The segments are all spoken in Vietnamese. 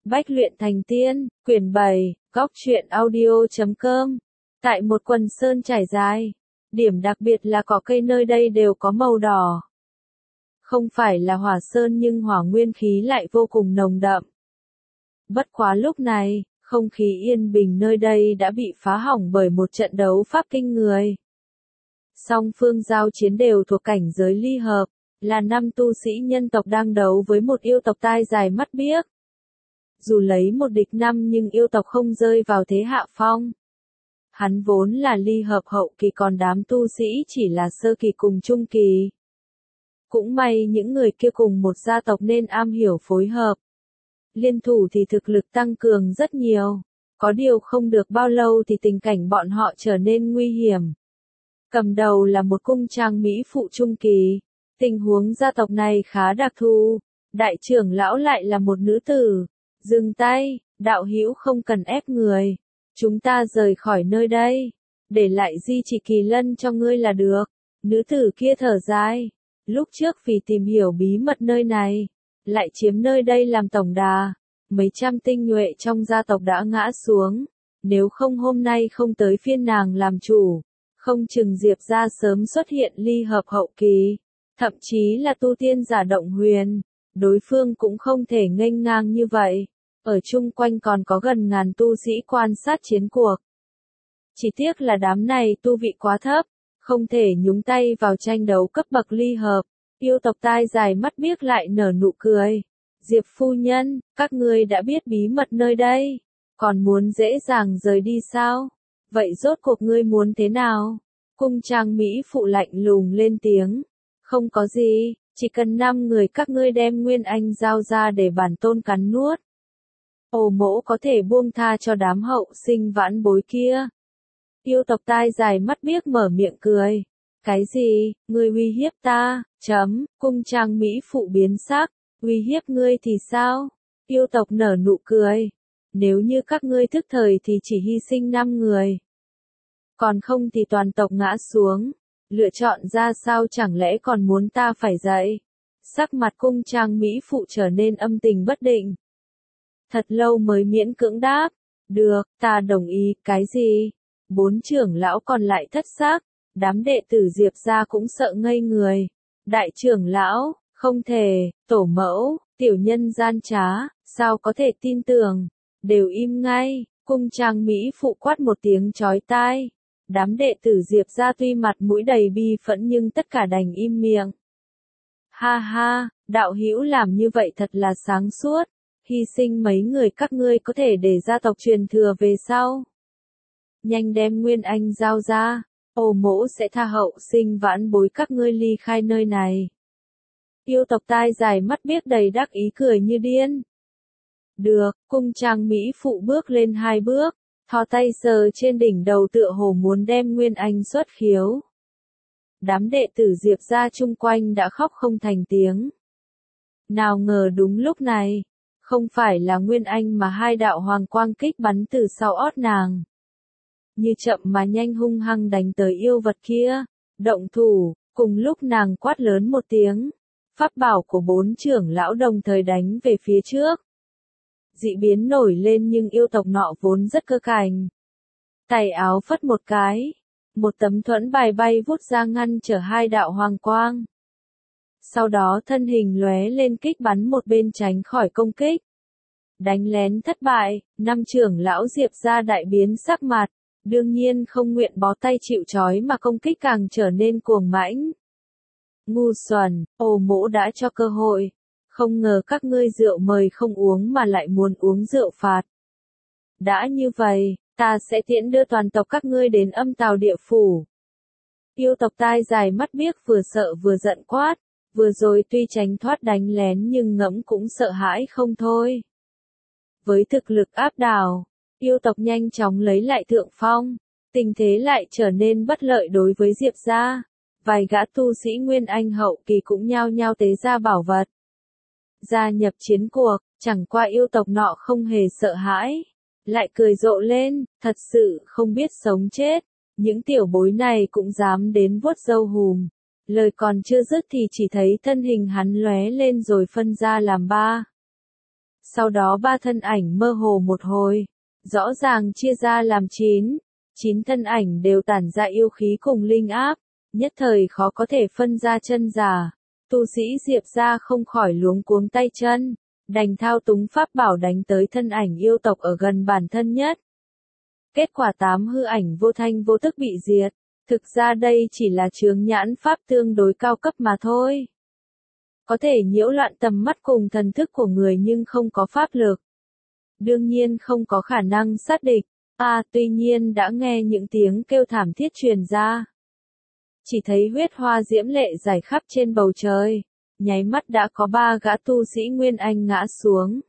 Bách luyện thành tiên, quyển 7, góc truyện audio.com. Tại một quần sơn trải dài, điểm đặc biệt là cỏ cây nơi đây đều có màu đỏ. Không phải là hỏa sơn nhưng hỏa nguyên khí lại vô cùng nồng đậm. Bất quá lúc này, không khí yên bình nơi đây đã bị phá hỏng bởi một trận đấu pháp kinh người. Song phương giao chiến đều thuộc cảnh giới ly hợp, là 5 tu sĩ nhân tộc đang đấu với một yêu tộc tai dài mắt biếc. Dù lấy một địch 5 nhưng yêu tộc không rơi vào thế hạ phong. Hắn vốn là ly hợp hậu kỳ còn đám tu sĩ chỉ là sơ kỳ cùng trung kỳ. Cũng may những người kia cùng một gia tộc nên am hiểu phối hợp. Liên thủ thì thực lực tăng cường rất nhiều. Có điều không được bao lâu thì tình cảnh bọn họ trở nên nguy hiểm. Cầm đầu là một cung trang mỹ phụ trung kỳ. Tình huống gia tộc này khá đặc thù. Đại trưởng lão lại là một nữ tử. Dừng tay, đạo hữu không cần ép người. Chúng ta rời khỏi nơi đây. Để lại di chỉ kỳ lân cho ngươi là được. Nữ tử kia thở dài. Lúc trước vì tìm hiểu bí mật nơi này, lại chiếm nơi đây làm tổng đà. Mấy trăm tinh nhuệ trong gia tộc đã ngã xuống. Nếu không hôm nay không tới phiên nàng làm chủ, không chừng Diệp gia sớm xuất hiện ly hợp hậu kỳ. Thậm chí là tu tiên giả động huyền. Đối phương cũng không thể nghênh ngang như vậy. Ở chung quanh còn có gần ngàn tu sĩ quan sát chiến cuộc. Chỉ tiếc là đám này tu vị quá thấp, không thể nhúng tay vào tranh đấu cấp bậc ly hợp. Yêu tộc tai dài mắt biếc lại nở nụ cười. Diệp phu nhân, các ngươi đã biết bí mật nơi đây, còn muốn dễ dàng rời đi sao? Vậy rốt cuộc ngươi muốn thế nào? Cung trang mỹ phụ lạnh lùng lên tiếng. Không có gì, chỉ cần 5 người các ngươi đem Nguyên Anh giao ra để bản tôn cắn nuốt. Ồ mỗ có thể buông tha cho đám hậu sinh vãn bối kia. Yêu tộc tai dài mắt biếc mở miệng cười. Cái gì, ngươi uy hiếp ta, cung trang mỹ phụ biến sắc, uy hiếp ngươi thì sao? Yêu tộc nở nụ cười. Nếu như các ngươi thức thời thì chỉ hy sinh 5 người. Còn không thì toàn tộc ngã xuống. Lựa chọn ra sao chẳng lẽ còn muốn ta phải dậy? Sắc mặt cung trang mỹ phụ trở nên âm tình bất định. Thật lâu mới miễn cưỡng đáp. Được, ta đồng ý, cái gì? 4 trưởng lão còn lại thất xác. Đám đệ tử Diệp gia cũng sợ ngây người. Đại trưởng lão, không thể, tổ mẫu, tiểu nhân gian trá, sao có thể tin tưởng? Đều im ngay, cung trang mỹ phụ quát một tiếng chói tai. Đám đệ tử Diệp gia tuy mặt mũi đầy bi phẫn nhưng tất cả đành im miệng. Ha ha, đạo hữu làm như vậy thật là sáng suốt. Hy sinh mấy người các ngươi có thể để gia tộc truyền thừa về sau. Nhanh đem Nguyên Anh giao ra, ồ mỗ sẽ tha hậu sinh vãn bối các ngươi ly khai nơi này. Yêu tộc tai dài mắt biếc đầy đắc ý cười như điên. Được, cung trang mỹ phụ bước lên 2 bước, thò tay sờ trên đỉnh đầu tựa hồ muốn đem Nguyên Anh xuất khiếu. Đám đệ tử Diệp gia chung quanh đã khóc không thành tiếng. Nào ngờ đúng lúc này, không phải là Nguyên Anh mà 2 đạo hoàng quang kích bắn từ sau ót nàng. Như chậm mà nhanh hung hăng đánh tới yêu vật kia. Động thủ, cùng lúc nàng quát lớn một tiếng. Pháp bảo của 4 trưởng lão đồng thời đánh về phía trước. Dị biến nổi lên nhưng yêu tộc nọ vốn rất cơ cảnh. Tay áo phất một cái. Một tấm thuẫn bài bay vút ra ngăn trở 2 đạo hoàng quang. Sau đó thân hình lóe lên kích bắn một bên tránh khỏi công kích. Đánh lén thất bại, 5 trưởng lão Diệp gia đại biến sắc mặt. Đương nhiên không nguyện bó tay chịu trói mà công kích càng trở nên cuồng mãnh. Ngu xuẩn, ồ mỗ đã cho cơ hội. Không ngờ các ngươi rượu mời không uống mà lại muốn uống rượu phạt. Đã như vậy, ta sẽ tiễn đưa toàn tộc các ngươi đến âm tào địa phủ. Yêu tộc tai dài mắt biếc vừa sợ vừa giận quát. Vừa rồi tuy tránh thoát đánh lén nhưng ngẫm cũng sợ hãi không thôi. Với thực lực áp đảo, yêu tộc nhanh chóng lấy lại thượng phong. Tình thế lại trở nên bất lợi đối với Diệp gia. Vài gã tu sĩ Nguyên Anh hậu kỳ cũng nhao nhao tế ra bảo vật. Gia nhập chiến cuộc, chẳng qua yêu tộc nọ không hề sợ hãi. Lại cười rộ lên, thật sự không biết sống chết. Những tiểu bối này cũng dám đến vuốt râu hùm. Lời còn chưa dứt thì chỉ thấy thân hình hắn lóe lên rồi phân ra làm 3. Sau đó ba thân ảnh mơ hồ một hồi, rõ ràng chia ra làm 9 thân ảnh đều tản ra yêu khí cùng linh áp, nhất thời khó có thể phân ra chân giả. Tu sĩ Diệp gia không khỏi luống cuống tay chân, đành thao túng pháp bảo đánh tới thân ảnh yêu tộc ở gần bản thân nhất. Kết quả 8 hư ảnh vô thanh vô tức bị diệt, thực ra đây chỉ là chướng nhãn pháp tương đối cao cấp mà thôi. Có thể nhiễu loạn tầm mắt cùng thần thức của người nhưng không có pháp lực. Đương nhiên không có khả năng sát địch, tuy nhiên đã nghe những tiếng kêu thảm thiết truyền ra. Chỉ thấy huyết hoa diễm lệ rải khắp trên bầu trời, nháy mắt đã có 3 gã tu sĩ Nguyên Anh ngã xuống.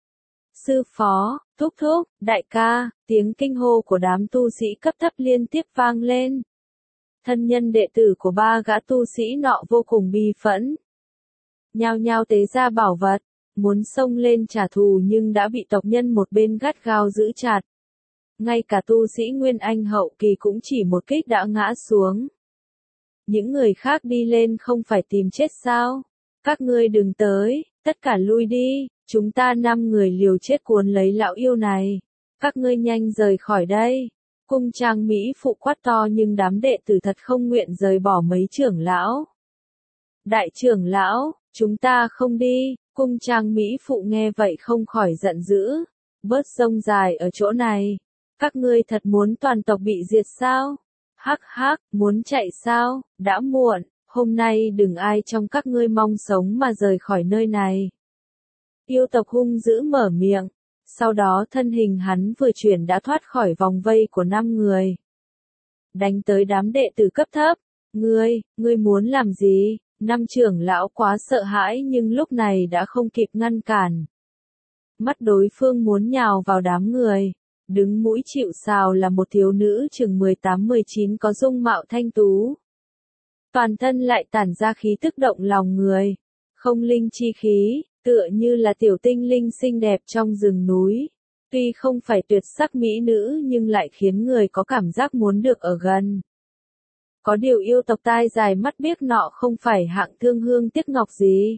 Sư phó, thúc thúc, đại ca, tiếng kinh hô của đám tu sĩ cấp thấp liên tiếp vang lên. Thân nhân đệ tử của 3 gã tu sĩ nọ vô cùng bi phẫn. Nhao nhao tế ra bảo vật, muốn xông lên trả thù nhưng đã bị tộc nhân một bên gắt gao giữ chặt. Ngay cả tu sĩ Nguyên Anh hậu kỳ cũng chỉ một kích đã ngã xuống. Những người khác đi lên không phải tìm chết sao? Các ngươi đừng tới, tất cả lui đi, chúng ta 5 người liều chết cuốn lấy lão yêu này. Các ngươi nhanh rời khỏi đây. Cung trang Mỹ phụ quát to nhưng đám đệ tử thật không nguyện rời bỏ mấy trưởng lão. Đại trưởng lão, chúng ta không đi, cung trang Mỹ phụ nghe vậy không khỏi giận dữ. Bớt rông dài ở chỗ này. Các ngươi thật muốn toàn tộc bị diệt sao? Hắc hắc, muốn chạy sao? Đã muộn, hôm nay đừng ai trong các ngươi mong sống mà rời khỏi nơi này. Yêu tộc hung dữ mở miệng, sau đó thân hình hắn vừa chuyển đã thoát khỏi vòng vây của 5 người. Đánh tới đám đệ tử cấp thấp, ngươi muốn làm gì? 5 trưởng lão quá sợ hãi nhưng lúc này đã không kịp ngăn cản. Mắt đối phương muốn nhào vào đám người. Đứng mũi chịu sào là một thiếu nữ chừng 18-19 có dung mạo thanh tú. Toàn thân lại tản ra khí tức động lòng người. Không linh chi khí, tựa như là tiểu tinh linh xinh đẹp trong rừng núi. Tuy không phải tuyệt sắc mỹ nữ nhưng lại khiến người có cảm giác muốn được ở gần. Có điều yêu tộc tai dài mắt biếc nọ không phải hạng thương hương tiếc ngọc gì.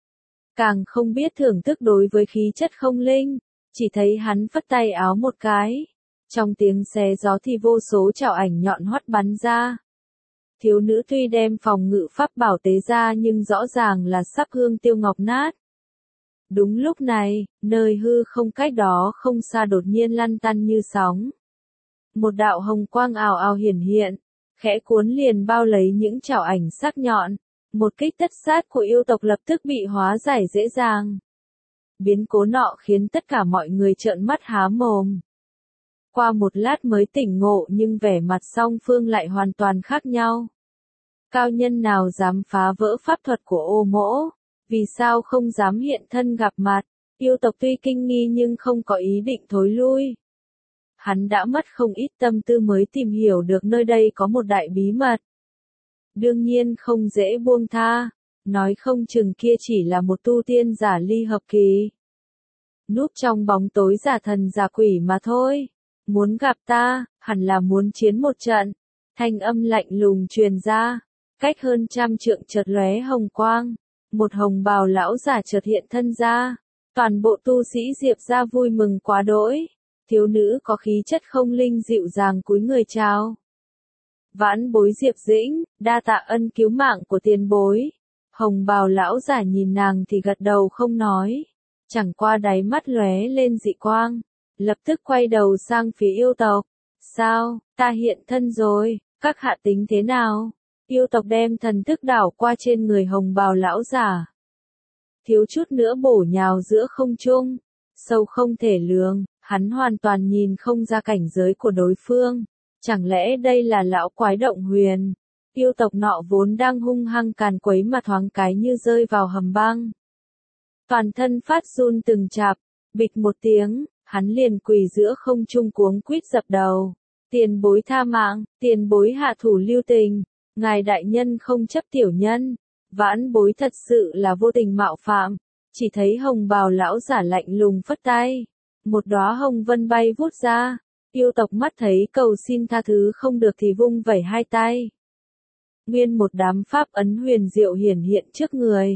Càng không biết thưởng thức đối với khí chất không linh. Chỉ thấy hắn phất tay áo một cái. Trong tiếng xé gió thì vô số chảo ảnh nhọn hoắt bắn ra. Thiếu nữ tuy đem phòng ngự pháp bảo tế ra nhưng rõ ràng là sắp hương tiêu ngọc nát. Đúng lúc này, nơi hư không cách đó không xa đột nhiên lăn tăn như sóng. Một đạo hồng quang ào ào hiển hiện, khẽ cuốn liền bao lấy những chảo ảnh sắc nhọn. Một kích tất sát của yêu tộc lập tức bị hóa giải dễ dàng. Biến cố nọ khiến tất cả mọi người trợn mắt há mồm. Qua một lát mới tỉnh ngộ nhưng vẻ mặt song phương lại hoàn toàn khác nhau. Cao nhân nào dám phá vỡ pháp thuật của ô mỗ? Vì sao không dám hiện thân gặp mặt? Yêu tộc tuy kinh nghi nhưng không có ý định thối lui. Hắn đã mất không ít tâm tư mới tìm hiểu được nơi đây có một đại bí mật. Đương nhiên không dễ buông tha. Nói không chừng kia chỉ là một tu tiên giả ly hợp kỳ. Núp trong bóng tối giả thần giả quỷ mà thôi. Muốn gặp ta, hẳn là muốn chiến một trận. Thanh âm lạnh lùng truyền ra. Cách hơn 100 trượng chợt lóe hồng quang. Một hồng bào lão giả chợt hiện thân ra. Toàn bộ tu sĩ Diệp gia vui mừng quá đỗi. Thiếu nữ có khí chất không linh dịu dàng cúi người chào. Vãn bối Diệp Dĩnh, đa tạ ân cứu mạng của tiền bối. Hồng bào lão giả nhìn nàng thì gật đầu không nói. Chẳng qua đáy mắt lóe lên dị quang. Lập tức quay đầu sang phía yêu tộc. Sao, ta hiện thân rồi, các hạ tính thế nào? Yêu tộc đem thần thức đảo qua trên người hồng bào lão giả. Thiếu chút nữa bổ nhào giữa không trung. Sâu không thể lường, hắn hoàn toàn nhìn không ra cảnh giới của đối phương. Chẳng lẽ đây là lão quái động huyền? Yêu tộc nọ vốn đang hung hăng càn quấy mà thoáng cái như rơi vào hầm băng. Toàn thân phát run từng chạp, bịch một tiếng, hắn liền quỳ giữa không trung cuống quýt dập đầu. Tiền bối tha mạng, tiền bối hạ thủ lưu tình, ngài đại nhân không chấp tiểu nhân, vãn bối thật sự là vô tình mạo phạm. Chỉ thấy hồng bào lão giả lạnh lùng phất tay, một đóa hồng vân bay vút ra. Yêu tộc mắt thấy cầu xin tha thứ không được thì vung vẩy hai tay. Nguyên một đám pháp ấn huyền diệu hiển hiện trước người.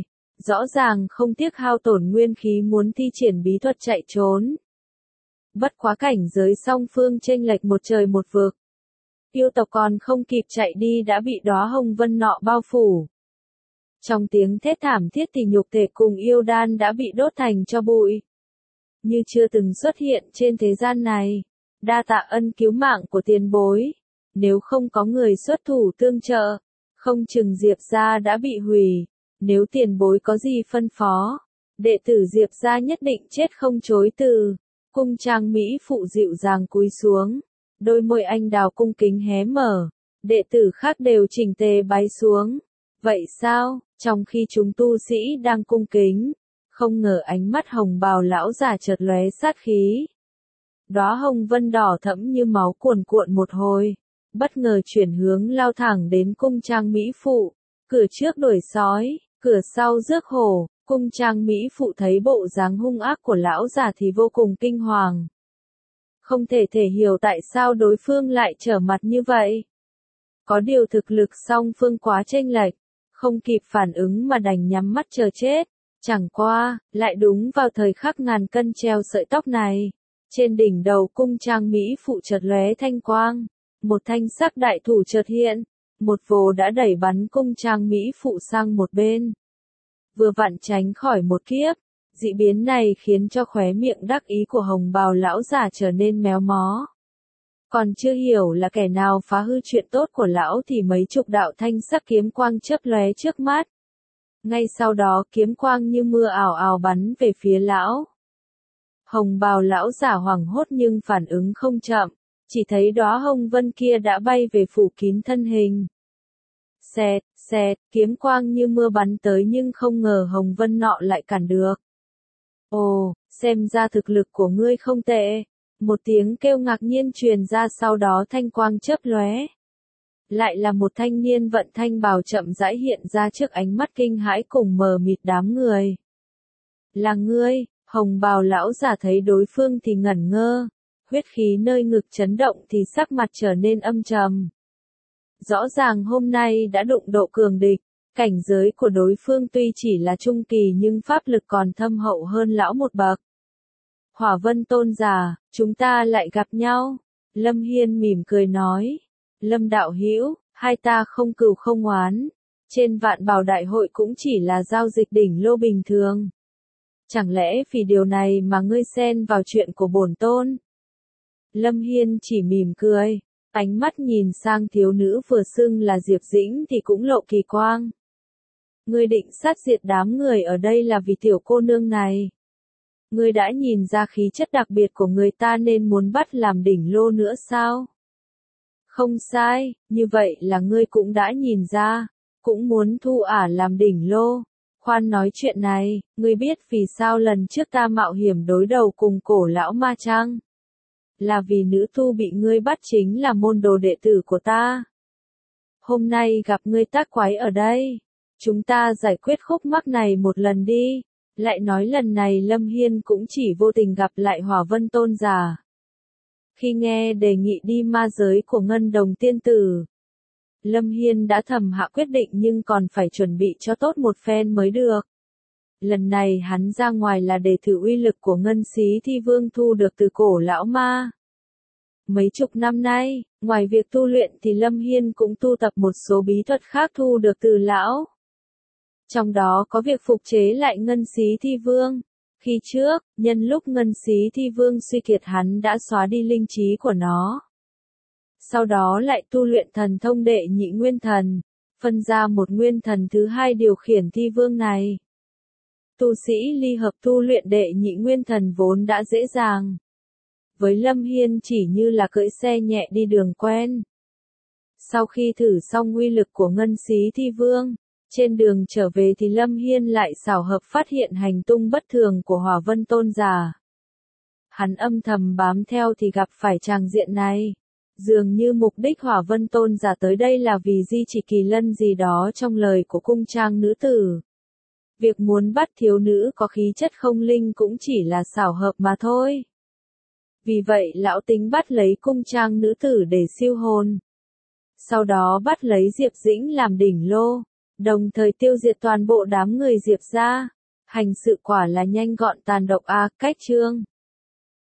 Rõ ràng không tiếc hao tổn nguyên khí muốn thi triển bí thuật chạy trốn. Bất quá cảnh giới song phương chênh lệch một trời một vực. Yêu tộc còn không kịp chạy đi đã bị đóa hồng vân nọ bao phủ. Trong tiếng thét thảm thiết thì nhục thể cùng yêu đan đã bị đốt thành tro bụi. Như chưa từng xuất hiện trên thế gian này. Đa tạ ân cứu mạng của tiền bối. Nếu không có người xuất thủ tương trợ, không chừng Diệp gia đã bị hủy. Nếu tiền bối có gì phân phó, đệ tử Diệp gia nhất định chết không chối từ. Cung trang mỹ phụ dịu dàng cúi xuống. Đôi môi anh đào cung kính hé mở. Đệ tử khác đều chỉnh tề bái xuống. Vậy sao, trong khi chúng tu sĩ đang cung kính, không ngờ ánh mắt hồng bào lão già chợt lóe sát khí. Đóa hồng vân đỏ thẫm như máu cuồn cuộn một hồi, bất ngờ chuyển hướng lao thẳng đến cung trang mỹ phụ. Cửa trước đuổi sói, cửa sau rước hổ. Cung trang mỹ phụ thấy bộ dáng hung ác của lão già thì vô cùng kinh hoàng. Không thể hiểu tại sao đối phương lại trở mặt như vậy. Có điều thực lực song phương quá chênh lệch, không kịp phản ứng mà đành nhắm mắt chờ chết. Chẳng qua, lại đúng vào thời khắc ngàn cân treo sợi tóc này. Trên đỉnh đầu cung trang mỹ phụ chợt lóe thanh quang. Một thanh sắc đại thủ chợt hiện. Một vồ đã đẩy bắn cung trang mỹ phụ sang một bên. Vừa vặn tránh khỏi một kiếp. Dị biến này khiến cho khóe miệng đắc ý của hồng bào lão già trở nên méo mó. Còn chưa hiểu là kẻ nào phá hư chuyện tốt của lão thì mấy chục đạo thanh sắc kiếm quang chớp lóe trước mắt. Ngay sau đó kiếm quang như mưa ảo ảo bắn về phía lão. Hồng bào lão giả hoảng hốt nhưng phản ứng không chậm, chỉ thấy đóa hồng vân kia đã bay về phủ kín thân hình. Xẹt, xẹt, kiếm quang như mưa bắn tới nhưng không ngờ hồng vân nọ lại cản được. Ồ, xem ra thực lực của ngươi không tệ. Một tiếng kêu ngạc nhiên truyền ra sau đó thanh quang chớp lóe. Lại là một thanh niên vận thanh bào chậm rãi hiện ra trước ánh mắt kinh hãi cùng mờ mịt đám người. Là ngươi, hồng bào lão giả thấy đối phương thì ngẩn ngơ. Huyết khí nơi ngực chấn động thì sắc mặt trở nên âm trầm. Rõ ràng hôm nay đã đụng độ cường địch. Cảnh giới của đối phương tuy chỉ là trung kỳ nhưng pháp lực còn thâm hậu hơn lão một bậc. Hỏa Vân tôn giả, chúng ta lại gặp nhau. Lâm Hiên mỉm cười nói. Lâm đạo hữu, hai ta không cừu không oán. Trên vạn bảo đại hội cũng chỉ là giao dịch đỉnh lô bình thường. Chẳng lẽ vì điều này mà ngươi xen vào chuyện của bổn tôn? Lâm Hiên chỉ mỉm cười. Ánh mắt nhìn sang thiếu nữ vừa xưng là Diệp Dĩnh thì cũng lộ kỳ quang. Ngươi định sát diệt đám người ở đây là vì tiểu cô nương này. Ngươi đã nhìn ra khí chất đặc biệt của người ta nên muốn bắt làm đỉnh lô nữa sao? Không sai, như vậy là ngươi cũng đã nhìn ra, cũng muốn thu ả làm đỉnh lô. Khoan nói chuyện này, ngươi biết vì sao lần trước ta mạo hiểm đối đầu cùng cổ lão ma chăng? Là vì nữ tu bị ngươi bắt chính là môn đồ đệ tử của ta. Hôm nay gặp ngươi tác quái ở đây. Chúng ta giải quyết khúc mắc này một lần đi. Lại nói lần này Lâm Hiên cũng chỉ vô tình gặp lại Hỏa Vân tôn giả. Khi nghe đề nghị đi ma giới của Ngân Đồng tiên tử, Lâm Hiên đã thầm hạ quyết định nhưng còn phải chuẩn bị cho tốt một phen mới được. Lần này hắn ra ngoài là để thử uy lực của Ngân Xí Thi Vương thu được từ cổ lão ma. Mấy chục năm nay, ngoài việc tu luyện thì Lâm Hiên cũng tu tập một số bí thuật khác thu được từ lão. Trong đó có việc phục chế lại Ngân Xí Thi Vương. Khi trước, nhân lúc Ngân Xí Thi Vương suy kiệt hắn đã xóa đi linh trí của nó. Sau đó lại tu luyện thần thông đệ nhị nguyên thần, phân ra một nguyên thần thứ hai điều khiển Thi Vương này. Tu sĩ ly hợp tu luyện đệ nhị nguyên thần vốn đã dễ dàng. Với Lâm Hiên chỉ như là cưỡi xe nhẹ đi đường quen. Sau khi thử xong uy lực của Ngân Xí Thi Vương, trên đường trở về thì Lâm Hiên lại xảo hợp phát hiện hành tung bất thường của Hỏa Vân tôn giả. Hắn âm thầm bám theo thì gặp phải tràng diện này. Dường như mục đích Hỏa Vân tôn giả tới đây là vì di chỉ kỳ lân gì đó trong lời của cung trang nữ tử. Việc muốn bắt thiếu nữ có khí chất không linh cũng chỉ là xảo hợp mà thôi. Vì vậy lão tính bắt lấy cung trang nữ tử để siêu hồn. Sau đó bắt lấy Diệp Dĩnh làm đỉnh lô. đồng thời tiêu diệt toàn bộ đám người Diệp gia. Hành sự quả là nhanh gọn tàn độc a, cách chương.